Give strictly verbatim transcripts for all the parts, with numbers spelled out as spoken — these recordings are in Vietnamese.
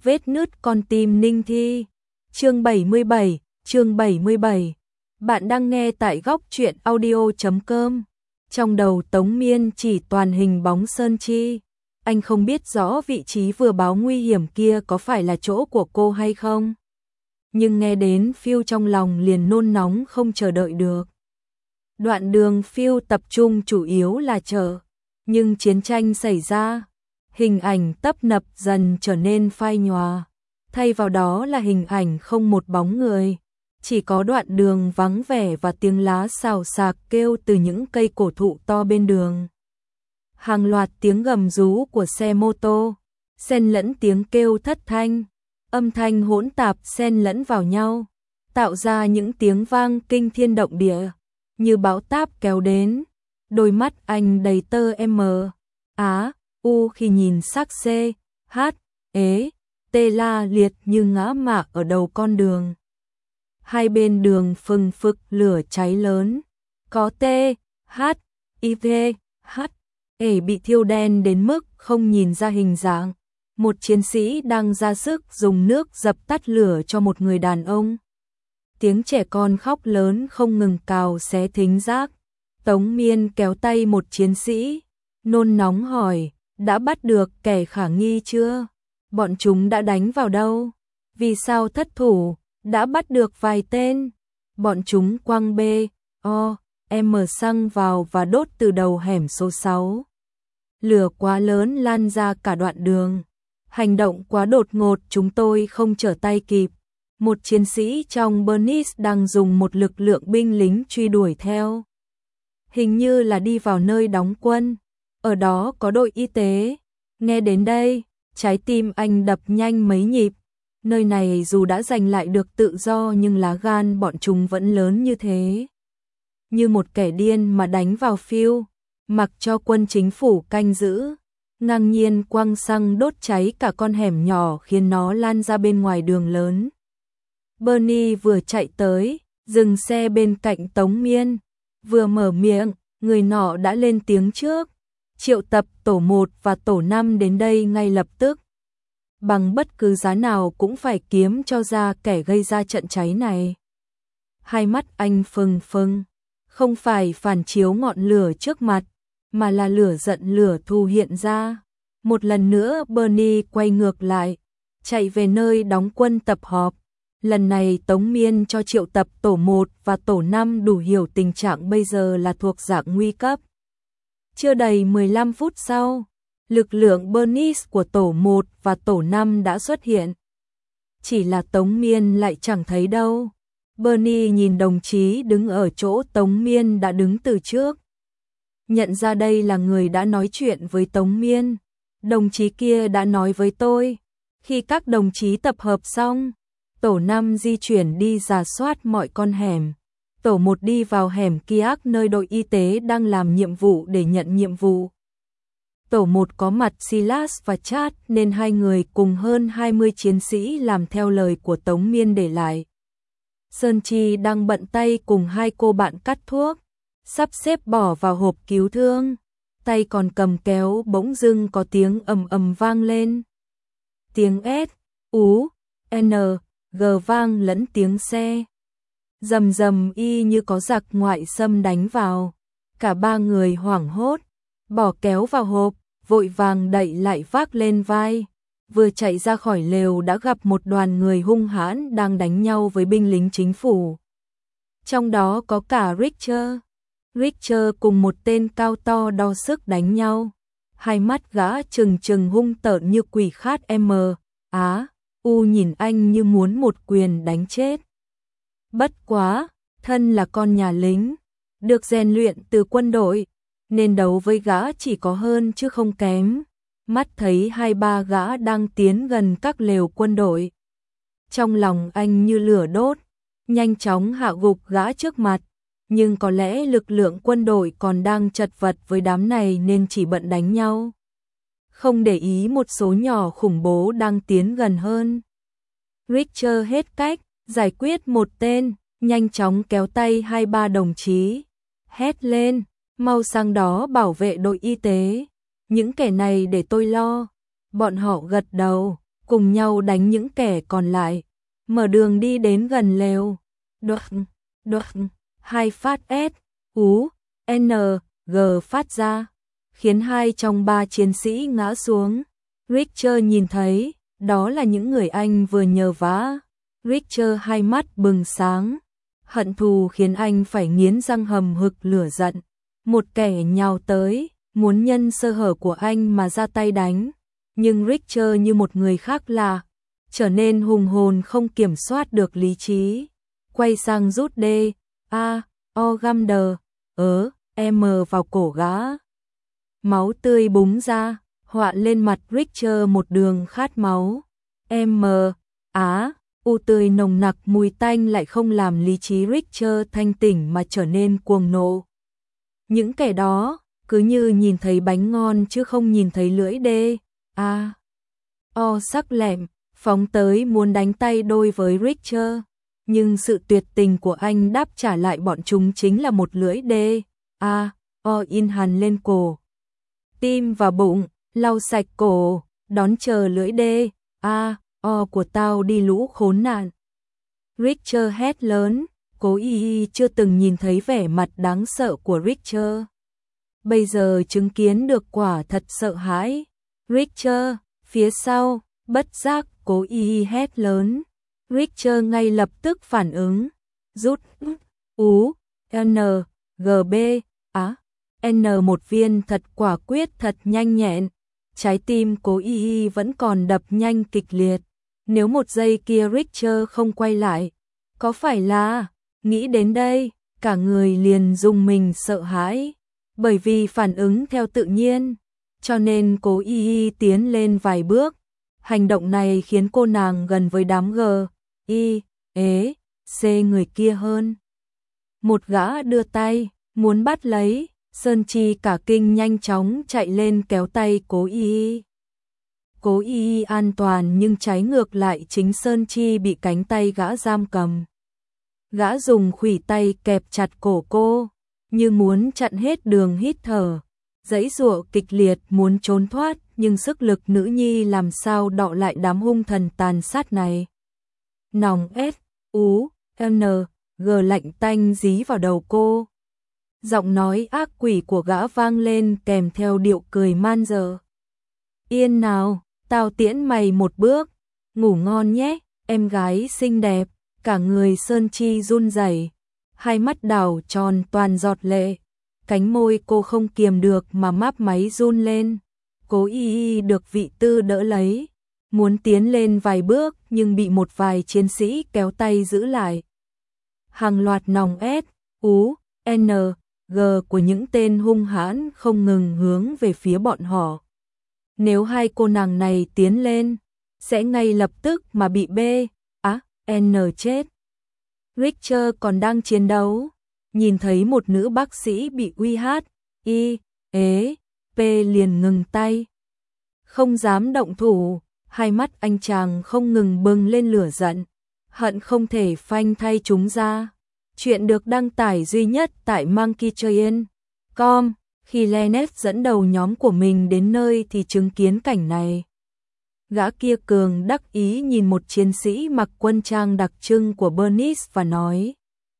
Vết nứt con tim Ninh Thi. Chương bảy mươi bảy, chương bảy mươi bảy. Bạn đang nghe tại góc truyện audio chấm com. Trong đầu Tống Miên chỉ toàn hình bóng Sơn Chi. Anh không biết rõ vị trí vừa báo nguy hiểm kia có phải là chỗ của cô hay không. Nhưng nghe đến phiêu trong lòng liền nôn nóng không chờ đợi được. Đoạn đường phiêu tập trung chủ yếu là chờ. Nhưng chiến tranh xảy ra. Hình ảnh tấp nập dần trở nên phai nhòa. Thay vào đó là hình ảnh không một bóng người. Chỉ có đoạn đường vắng vẻ và tiếng lá xào xạc kêu từ những cây cổ thụ to bên đường. Hàng loạt tiếng gầm rú của xe mô tô, xen lẫn tiếng kêu thất thanh, âm thanh hỗn tạp xen lẫn vào nhau, tạo ra những tiếng vang kinh thiên động địa, như bão táp kéo đến. Đôi mắt anh đầy tơ M, Á, U khi nhìn xác C, H, ế, T la liệt như ngã mạ ở đầu con đường. Hai bên đường phừng phực lửa cháy lớn, có T, H, I V, H, E bị thiêu đen đến mức không nhìn ra hình dạng. Một chiến sĩ đang ra sức dùng nước dập tắt lửa cho một người đàn ông. Tiếng trẻ con khóc lớn không ngừng cào xé thính giác. Tống Miên kéo tay một chiến sĩ, nôn nóng hỏi, đã bắt được kẻ khả nghi chưa? Bọn chúng đã đánh vào đâu? Vì sao thất thủ? Đã bắt được vài tên. Bọn chúng quăng B, O, M xăng vào và đốt từ đầu hẻm số sáu. Lửa quá lớn lan ra cả đoạn đường. Hành động quá đột ngột, chúng tôi không trở tay kịp. Một chiến sĩ trong Bernice đang dùng một lực lượng binh lính truy đuổi theo. Hình như là đi vào nơi đóng quân. Ở đó có đội y tế. Nghe đến đây, trái tim anh đập nhanh mấy nhịp. Nơi này dù đã giành lại được tự do nhưng lá gan bọn chúng vẫn lớn như thế. Như một kẻ điên mà đánh vào phiêu, mặc cho quân chính phủ canh giữ, ngang nhiên quăng xăng đốt cháy cả con hẻm nhỏ khiến nó lan ra bên ngoài đường lớn. Bernie vừa chạy tới, dừng xe bên cạnh Tống Miên, vừa mở miệng, người nọ đã lên tiếng trước, triệu tập tổ một và tổ năm đến đây ngay lập tức. Bằng bất cứ giá nào cũng phải kiếm cho ra kẻ gây ra trận cháy này. Hai mắt anh phừng phừng, không phải phản chiếu ngọn lửa trước mặt, mà là lửa giận lửa thù hiện ra. Một lần nữa Bernie quay ngược lại, chạy về nơi đóng quân tập họp. Lần này Tống Miên cho triệu tập tổ một và tổ năm đủ hiểu tình trạng bây giờ là thuộc dạng nguy cấp. Chưa đầy mười lăm phút sau, lực lượng Bernice của tổ một và tổ năm đã xuất hiện. Chỉ là Tống Miên lại chẳng thấy đâu. Bernie nhìn đồng chí đứng ở chỗ Tống Miên đã đứng từ trước. Nhận ra đây là người đã nói chuyện với Tống Miên. Đồng chí kia đã nói với tôi. Khi các đồng chí tập hợp xong, tổ năm di chuyển đi rà soát mọi con hẻm. Tổ một đi vào hẻm Kiak nơi đội y tế đang làm nhiệm vụ để nhận nhiệm vụ. Tổ một có mặt Silas và Chad nên hai người cùng hơn hai mươi chiến sĩ làm theo lời của Tống Miên để lại. Sơn Chi đang bận tay cùng hai cô bạn cắt thuốc, sắp xếp bỏ vào hộp cứu thương. Tay còn cầm kéo bỗng dưng có tiếng ầm ầm vang lên. Tiếng S, U, N, G vang lẫn tiếng xe. Rầm rầm y như có giặc ngoại xâm đánh vào. Cả ba người hoảng hốt, bỏ kéo vào hộp, vội vàng đậy lại vác lên vai. Vừa chạy ra khỏi lều đã gặp một đoàn người hung hãn đang đánh nhau với binh lính chính phủ. Trong đó có cả Richter. Richter cùng một tên cao to đo sức đánh nhau. Hai mắt gã trừng trừng hung tợn như quỷ khát M, Á, U nhìn anh như muốn một quyền đánh chết. Bất quá, thân là con nhà lính, được rèn luyện từ quân đội, nên đấu với gã chỉ có hơn chứ không kém. Mắt thấy hai ba gã đang tiến gần các lều quân đội. Trong lòng anh như lửa đốt, nhanh chóng hạ gục gã trước mặt. Nhưng có lẽ lực lượng quân đội còn đang chật vật với đám này nên chỉ bận đánh nhau. Không để ý một số nhỏ khủng bố đang tiến gần hơn. Richter hết cách, giải quyết một tên, nhanh chóng kéo tay hai ba đồng chí. Hét lên, mau sang đó bảo vệ đội y tế. Những kẻ này để tôi lo. Bọn họ gật đầu, cùng nhau đánh những kẻ còn lại, mở đường đi đến gần lều. Đột, đột, hai phát S, U, N, G phát ra, khiến hai trong ba chiến sĩ ngã xuống. Richter nhìn thấy, đó là những người anh vừa nhờ vả. Richter hai mắt bừng sáng, hận thù khiến anh phải nghiến răng hầm hực lửa giận. Một kẻ nhào tới, muốn nhân sơ hở của anh mà ra tay đánh, nhưng Richter như một người khác lạ, trở nên hùng hồn không kiểm soát được lý trí. Quay sang rút D, A, O găm đờ, ớ, M vào cổ gã. Máu tươi búng ra, họa lên mặt Richter một đường khát máu. M, Á, U tươi nồng nặc mùi tanh lại không làm lý trí Richter thanh tỉnh mà trở nên cuồng nộ. Những kẻ đó, cứ như nhìn thấy bánh ngon chứ không nhìn thấy lưỡi D, A, O sắc lẹm, phóng tới muốn đánh tay đôi với Richter. Nhưng sự tuyệt tình của anh đáp trả lại bọn chúng chính là một lưỡi D, A, O in hằn lên cổ. Tim và bụng, lau sạch cổ, đón chờ lưỡi D, A, O của tao đi lũ khốn nạn. Richter hét lớn, Cố Y Y chưa từng nhìn thấy vẻ mặt đáng sợ của Richter. Bây giờ chứng kiến được quả thật sợ hãi. Richter, phía sau, bất giác, Cố Y Y hét lớn. Richter ngay lập tức phản ứng, rút, U, N, G B, Á, N một viên thật quả quyết thật nhanh nhẹn. Trái tim Cố Y Y vẫn còn đập nhanh kịch liệt. Nếu một giây kia Richter không quay lại, có phải là, nghĩ đến đây, cả người liền rùng mình sợ hãi, bởi vì phản ứng theo tự nhiên, cho nên Cố Y Y tiến lên vài bước. Hành động này khiến cô nàng gần với đám G, Y, ế, C người kia hơn. Một gã đưa tay, muốn bắt lấy, Sơn Chi cả kinh nhanh chóng chạy lên kéo tay Cố Y Y. Cố Y Y an toàn nhưng trái ngược lại chính Sơn Chi bị cánh tay gã giam cầm. Gã dùng khuỷu tay kẹp chặt cổ cô, như muốn chặn hết đường hít thở. Giãy giụa kịch liệt muốn trốn thoát, nhưng sức lực nữ nhi làm sao đọ lại đám hung thần tàn sát này. Nòng S, U, N, G lạnh tanh dí vào đầu cô. Giọng nói ác quỷ của gã vang lên kèm theo điệu cười man dợ. Yên nào, tao tiễn mày một bước, ngủ ngon nhé, em gái xinh đẹp. Cả người Sơn Chi run rẩy, hai mắt đảo tròn toàn giọt lệ. Cánh môi cô không kiềm được mà máp máy run lên. Cố Y Y được vị tư đỡ lấy, muốn tiến lên vài bước nhưng bị một vài chiến sĩ kéo tay giữ lại. Hàng loạt nòng S, U, N, G của những tên hung hãn không ngừng hướng về phía bọn họ. Nếu hai cô nàng này tiến lên, sẽ ngay lập tức mà bị B, á, N chết. Richter còn đang chiến đấu, nhìn thấy một nữ bác sĩ bị uy hát, Y, ế, P liền ngừng tay. Không dám động thủ, hai mắt anh chàng không ngừng bừng lên lửa giận, hận không thể phanh thay chúng ra. Chuyện được đăng tải duy nhất tại monkey train chấm com. Khi Lenneth dẫn đầu nhóm của mình đến nơi thì chứng kiến cảnh này. Gã kia cường đắc ý nhìn một chiến sĩ mặc quân trang đặc trưng của Bernice và nói: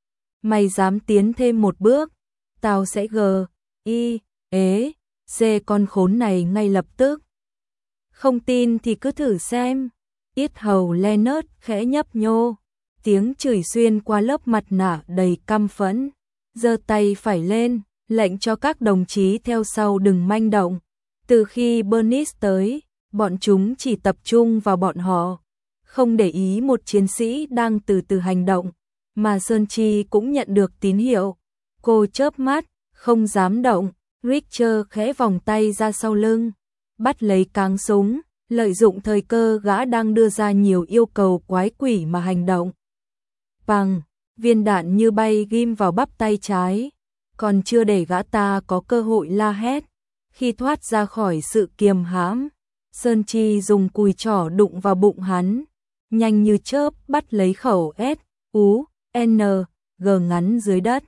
Mày dám tiến thêm một bước, tao sẽ G, Y, ế, C con khốn này ngay lập tức. Không tin thì cứ thử xem. Yết hầu Lenneth khẽ nhấp nhô, tiếng chửi xuyên qua lớp mặt nạ đầy căm phẫn. Giơ tay phải lên, lệnh cho các đồng chí theo sau đừng manh động. Từ khi Bernice tới, bọn chúng chỉ tập trung vào bọn họ, không để ý một chiến sĩ đang từ từ hành động, mà Sơn Chi cũng nhận được tín hiệu. Cô chớp mắt, không dám động. Richter khẽ vòng tay ra sau lưng, bắt lấy cáng súng, lợi dụng thời cơ gã đang đưa ra nhiều yêu cầu quái quỷ mà hành động. Bằng, viên đạn như bay ghim vào bắp tay trái, còn chưa để gã ta có cơ hội la hét. Khi thoát ra khỏi sự kiềm hãm, Sơn Chi dùng cùi trỏ đụng vào bụng hắn, nhanh như chớp bắt lấy khẩu S, U, N, G ngắn dưới đất.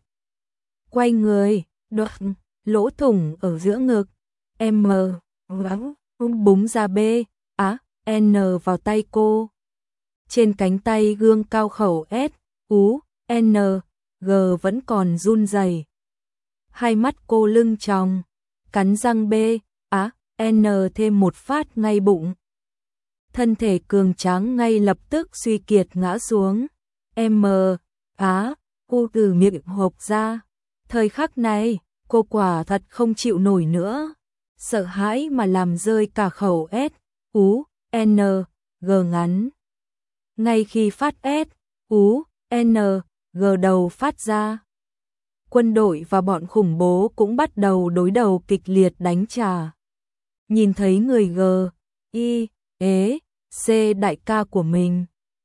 Quay người, đột, lỗ thủng ở giữa ngực, M, búng ra B, Á, N vào tay cô. Trên cánh tay gương cao khẩu S, U, N, G vẫn còn run rẩy. Hai mắt cô lưng tròng, cắn răng B, á, N thêm một phát ngay bụng. Thân thể cường tráng ngay lập tức suy kiệt ngã xuống. M, á, U từ miệng hộc ra. Thời khắc này, cô quả thật không chịu nổi nữa. Sợ hãi mà làm rơi cả khẩu S, U, N, G ngắn. Ngay khi phát S, U, N, G đầu phát ra, quân đội và bọn khủng bố cũng bắt đầu đối đầu kịch liệt đánh trả. Nhìn thấy người G, I, ế, C đại ca của mình.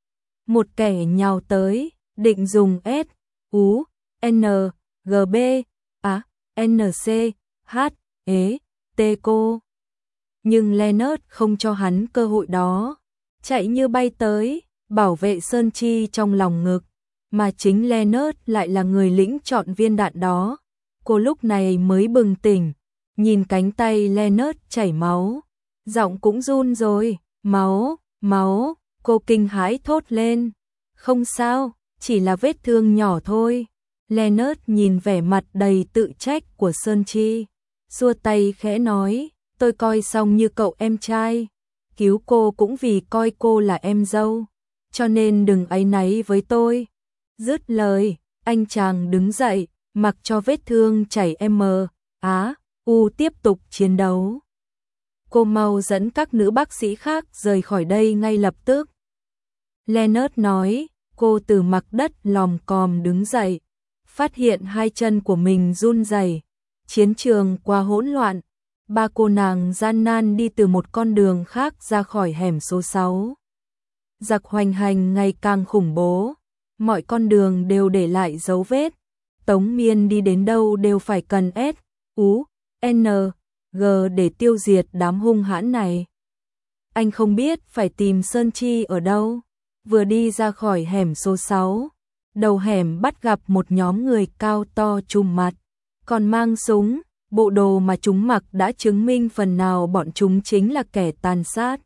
Một kẻ nhào tới, định dùng S, U, N, G B, á, N C, H, ế, T cô. Nhưng Leonard không cho hắn cơ hội đó. Chạy như bay tới, bảo vệ Sơn Chi trong lòng ngực. Mà chính Leonard lại là người lĩnh chọn viên đạn đó. Cô lúc này mới bừng tỉnh, nhìn cánh tay Leonard chảy máu. Giọng cũng run rồi, máu, máu, cô kinh hãi thốt lên. Không sao, chỉ là vết thương nhỏ thôi. Leonard nhìn vẻ mặt đầy tự trách của Sơn Chi, xua tay khẽ nói, tôi coi xong như cậu em trai. Cứu cô cũng vì coi cô là em dâu, cho nên đừng áy náy với tôi. Dứt lời, anh chàng đứng dậy, mặc cho vết thương chảy M, Á, U tiếp tục chiến đấu. Cô mau dẫn các nữ bác sĩ khác rời khỏi đây ngay lập tức. Leonard nói, cô từ mặt đất lòm còm đứng dậy, phát hiện hai chân của mình run rẩy. Chiến trường quá hỗn loạn, ba cô nàng gian nan đi từ một con đường khác ra khỏi hẻm số sáu. Giặc hoành hành ngày càng khủng bố, mọi con đường đều để lại dấu vết. Tống Miên đi đến đâu đều phải cần S, U, N, G để tiêu diệt đám hung hãn này. Anh không biết phải tìm Sơn Chi ở đâu. Vừa đi ra khỏi hẻm số sáu, đầu hẻm bắt gặp một nhóm người cao to trùm mặt, còn mang súng. Bộ đồ mà chúng mặc đã chứng minh phần nào bọn chúng chính là kẻ tàn sát.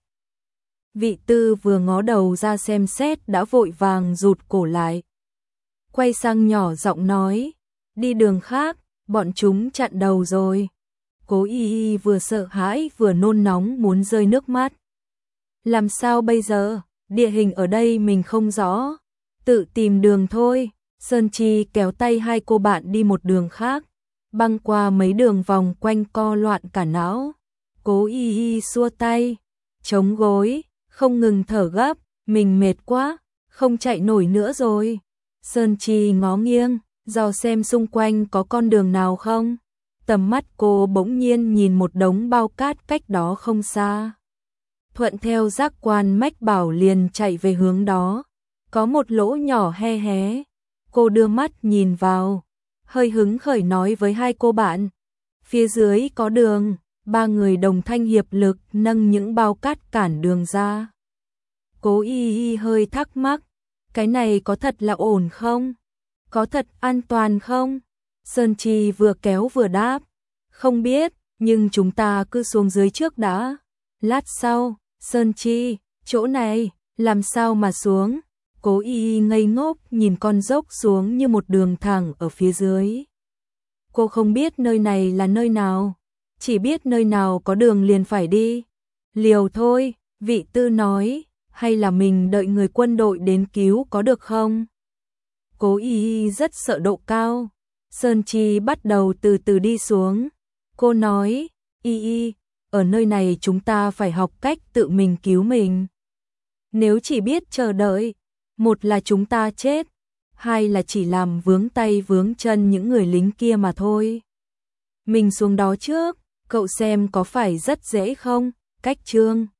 Vị Tư vừa ngó đầu ra xem xét đã vội vàng rụt cổ lại. Quay sang nhỏ giọng nói, đi đường khác, bọn chúng chặn đầu rồi. Cố Y Y vừa sợ hãi vừa nôn nóng muốn rơi nước mắt. Làm sao bây giờ, địa hình ở đây mình không rõ, tự tìm đường thôi. Sơn Chi kéo tay hai cô bạn đi một đường khác, băng qua mấy đường vòng quanh co loạn cả não. Cố Y Y xua tay, chống gối, không ngừng thở gấp, mình mệt quá, không chạy nổi nữa rồi. Sơn Chi ngó nghiêng, dò xem xung quanh có con đường nào không. Tầm mắt cô bỗng nhiên nhìn một đống bao cát cách đó không xa. Thuận theo giác quan mách bảo liền chạy về hướng đó. Có một lỗ nhỏ he hé. Cô đưa mắt nhìn vào, hơi hứng khởi nói với hai cô bạn. Phía dưới có đường. Ba người đồng thanh hiệp lực nâng những bao cát cản đường ra. Cố Y Y hơi thắc mắc, cái này có thật là ổn không? Có thật an toàn không? Sơn Chi vừa kéo vừa đáp, không biết, nhưng chúng ta cứ xuống dưới trước đã. Lát sau, Sơn Chi, chỗ này, làm sao mà xuống? Cố Y Y ngây ngốc nhìn con dốc xuống như một đường thẳng ở phía dưới. Cô không biết nơi này là nơi nào, chỉ biết nơi nào có đường liền phải đi. Liều thôi, Vị Tư nói, hay là mình đợi người quân đội đến cứu có được không? Cố Y Y rất sợ độ cao. Sơn Chi bắt đầu từ từ đi xuống. Cô nói, Y Y, ở nơi này chúng ta phải học cách tự mình cứu mình. Nếu chỉ biết chờ đợi, một là chúng ta chết, hai là chỉ làm vướng tay vướng chân những người lính kia mà thôi. Mình xuống đó trước, cậu xem có phải rất dễ không? Cách chương